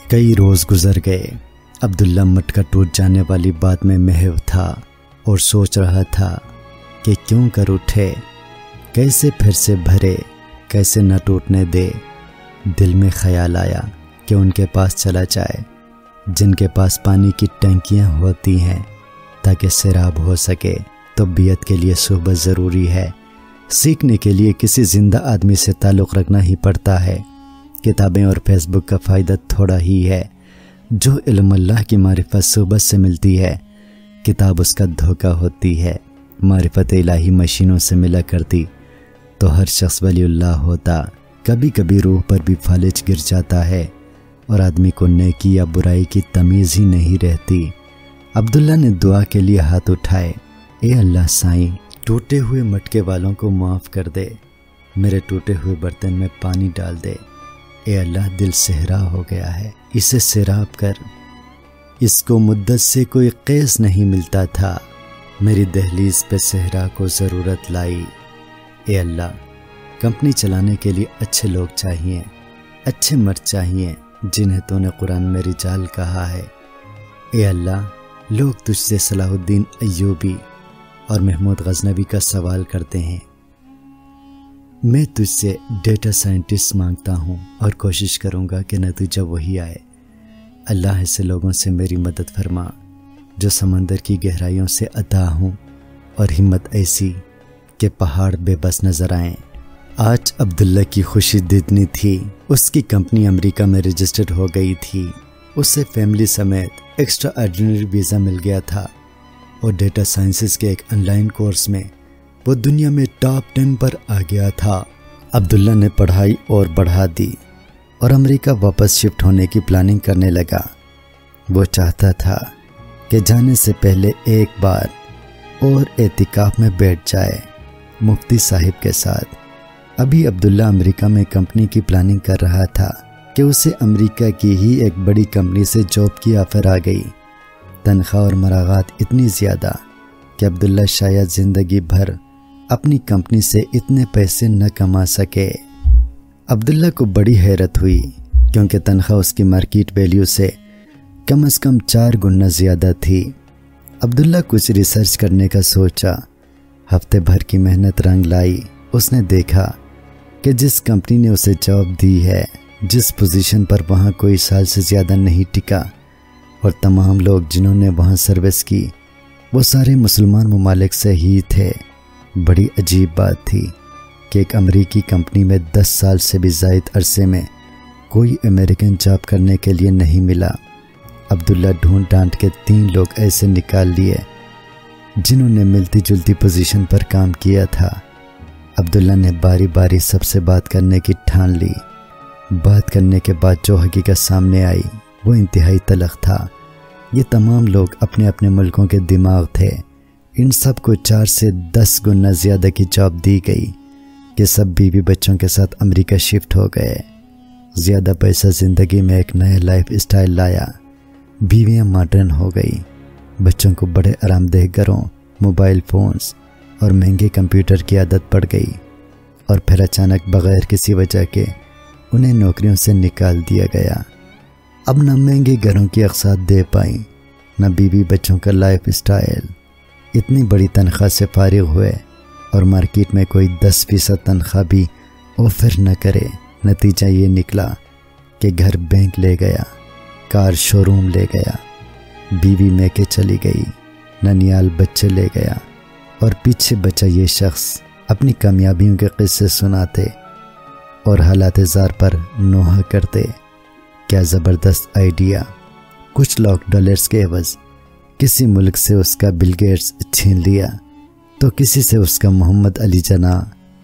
کئی روز گزر گئے۔ عبداللہ مٹکا ٹوٹ جانے والی بات میں محو تھا اور سوچ رہا تھا کہ کیوں کر اٹھے، کیسے پھر سے بھرے، کیسے نہ ٹوٹنے دے۔ دل میں خیال آیا کہ ان کے پاس چلا جائے جن کے پاس پانی کی ٹینکیاں ہوتی ہیں تاکہ سیراب ہو سکے۔ طبیعت کے لیے صحبت ضروری ہے، سیکھنے کے لیے کسی زندہ آدمی سے تعلق رکھنا ہی پڑتا ہے۔ کتابیں اور فیس بک کا فائدہ تھوڑا ہی ہے، جو علم اللہ کی معرفت صحبت سے ملتی ہے، کتاب اس کا دھوکہ ہوتی ہے۔ معرفت الہی مشینوں سے ملا کرتی تو ہر شخص ولی اللہ ہوتا۔ کبھی کبھی روح پر بھی فالج گر جاتا ہے اور آدمی کو نیکی یا برائی کی تمیز ہی نہیں رہتی۔ عبداللہ نے دعا کے لیے ہاتھ اٹھائے، اے اللہ سائیں، ٹوٹے ہوئے مٹکے والوں کو معاف کر دے، میرے ٹوٹے ہوئے برتن میں پانی ڈال دے۔ اے اللہ، دل صحرا ہو گیا ہے، اسے سیراب کر۔ اس کو مدت سے کوئی قیس نہیں ملتا تھا، میری دہلیز پہ صحرا کو ضرورت لائی۔ اے اللہ، کمپنی چلانے کے لیے اچھے لوگ چاہیے، اچھے مرد چاہیے جنہیں تو نے قرآن میں رجال کہا ہے۔ اے اللہ، لوگ تجھ سے صلاح الدین ایوبی اور محمود غزنوی کا سوال کرتے ہیں، میں تجھ سے ڈیٹا سائنٹسٹ مانگتا ہوں اور کوشش کروں گا کہ نتیجہ وہی آئے۔ اللہ ایسے لوگوں سے میری مدد فرما جو سمندر کی گہرائیوں سے عطا ہوں، اور ہمت ایسی کہ پہاڑ بے بس نظر آئیں۔ آج عبداللہ کی خوشی دتنی تھی، اس کی کمپنی امریکہ میں رجسٹرڈ ہو گئی تھی، اسے فیملی سمیت ایکسٹرا آرڈینری ویزا مل گیا تھا، اور ڈیٹا سائنسز کے ایک آن لائن کورس میں وہ دنیا میں ٹاپ 10 پر آ گیا تھا۔ عبداللہ نے پڑھائی اور بڑھا دی اور امریکہ واپس شفٹ ہونے کی پلاننگ کرنے لگا۔ وہ چاہتا تھا کہ جانے سے پہلے ایک بار اور اعتکاف میں بیٹھ جائے مفتی صاحب کے ساتھ۔ ابھی عبداللہ امریکہ میں کمپنی کی پلاننگ کر رہا تھا کہ اسے امریکہ کی ہی ایک بڑی کمپنی سے جاب کی آفر آ گئی۔ تنخواہ اور مراعات اتنی زیادہ کہ عبداللہ شاید زندگی بھر اپنی کمپنی سے اتنے پیسے نہ کما سکے۔ عبداللہ کو بڑی حیرت ہوئی کیونکہ تنخواہ اس کی مارکیٹ ویلیو سے کم از کم 4 گنا زیادہ تھی۔ عبداللہ کچھ ریسرچ کرنے کا سوچا، ہفتے بھر کی محنت رنگ لائی۔ اس نے دیکھا کہ جس کمپنی نے اسے جاب دی ہے، جس پوزیشن پر وہاں کوئی سال سے زیادہ نہیں ٹکا، اور تمام لوگ جنہوں نے وہاں سروس کی وہ سارے مسلمان ممالک سے ہی تھے۔ بڑی عجیب بات تھی کہ ایک امریکی کمپنی میں 10 سال سے بھی زائد عرصے میں کوئی امریکن جاب کرنے کے لیے نہیں ملا۔ عبداللہ ڈھونڈ ڈانٹ کے 3 لوگ ایسے نکال لیے جنہوں نے ملتی جلتی پوزیشن پر کام کیا تھا۔ عبداللہ نے باری باری سب سے بات کرنے کی ٹھان لی۔ بات کرنے کے بعد جو حقیقت سامنے آئی وہ انتہائی تلخ تھا۔ یہ تمام لوگ اپنے اپنے ملکوں کے دماغ تھے۔ ان سب کو 4 سے 10 گنا زیادہ کی جاب دی گئی کہ سب بیوی بچوں کے ساتھ امریکہ شفٹ ہو گئے۔ زیادہ پیسہ زندگی میں ایک نیا لائف اسٹائل لایا، بیویاں ماڈرن ہو گئی، بچوں کو بڑے آرام دہ گھروں، موبائل فونز اور مہنگے کمپیوٹر کی عادت پڑ گئی، اور پھر اچانک بغیر کسی وجہ کے انہیں نوکریوں سے نکال دیا گیا۔ اب نہ مہنگے گھروں کی اقساط دے پائیں، نہ بیوی بچوں کا لائف اسٹائل۔ اتنی بڑی تنخواہ سے فارغ ہوئے اور مارکیٹ میں کوئی 10% تنخواہ بھی آفر نہ کرے۔ نتیجہ یہ نکلا کہ گھر بینک لے گیا، کار شو روم لے گیا، بیوی میکے چلی گئی، ننیال بچے لے گیا، اور پیچھے بچا یہ شخص اپنی کامیابیوں کے قصے سناتے اور حالات زار پر نوحہ کرتے۔ کیا زبردست آئیڈیا! کچھ $1,00,000 کے عوض کسی ملک سے اس کا بل گیٹس چھین لیا، تو کسی سے اس کا محمد علی جناح،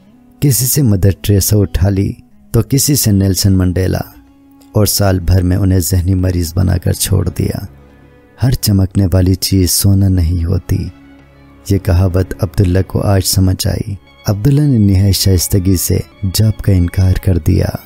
کسی سے مدر ٹریسا اٹھا لی، تو کسی سے نیلسن منڈیلا، اور سال بھر میں انہیں ذہنی مریض بنا کر چھوڑ دیا۔ ہر چمکنے والی چیز سونا نہیں ہوتی، یہ کہاوت عبداللہ کو آج سمجھ آئی۔ عبداللہ نے نہایت شائستگی سے جاب کا انکار کر دیا۔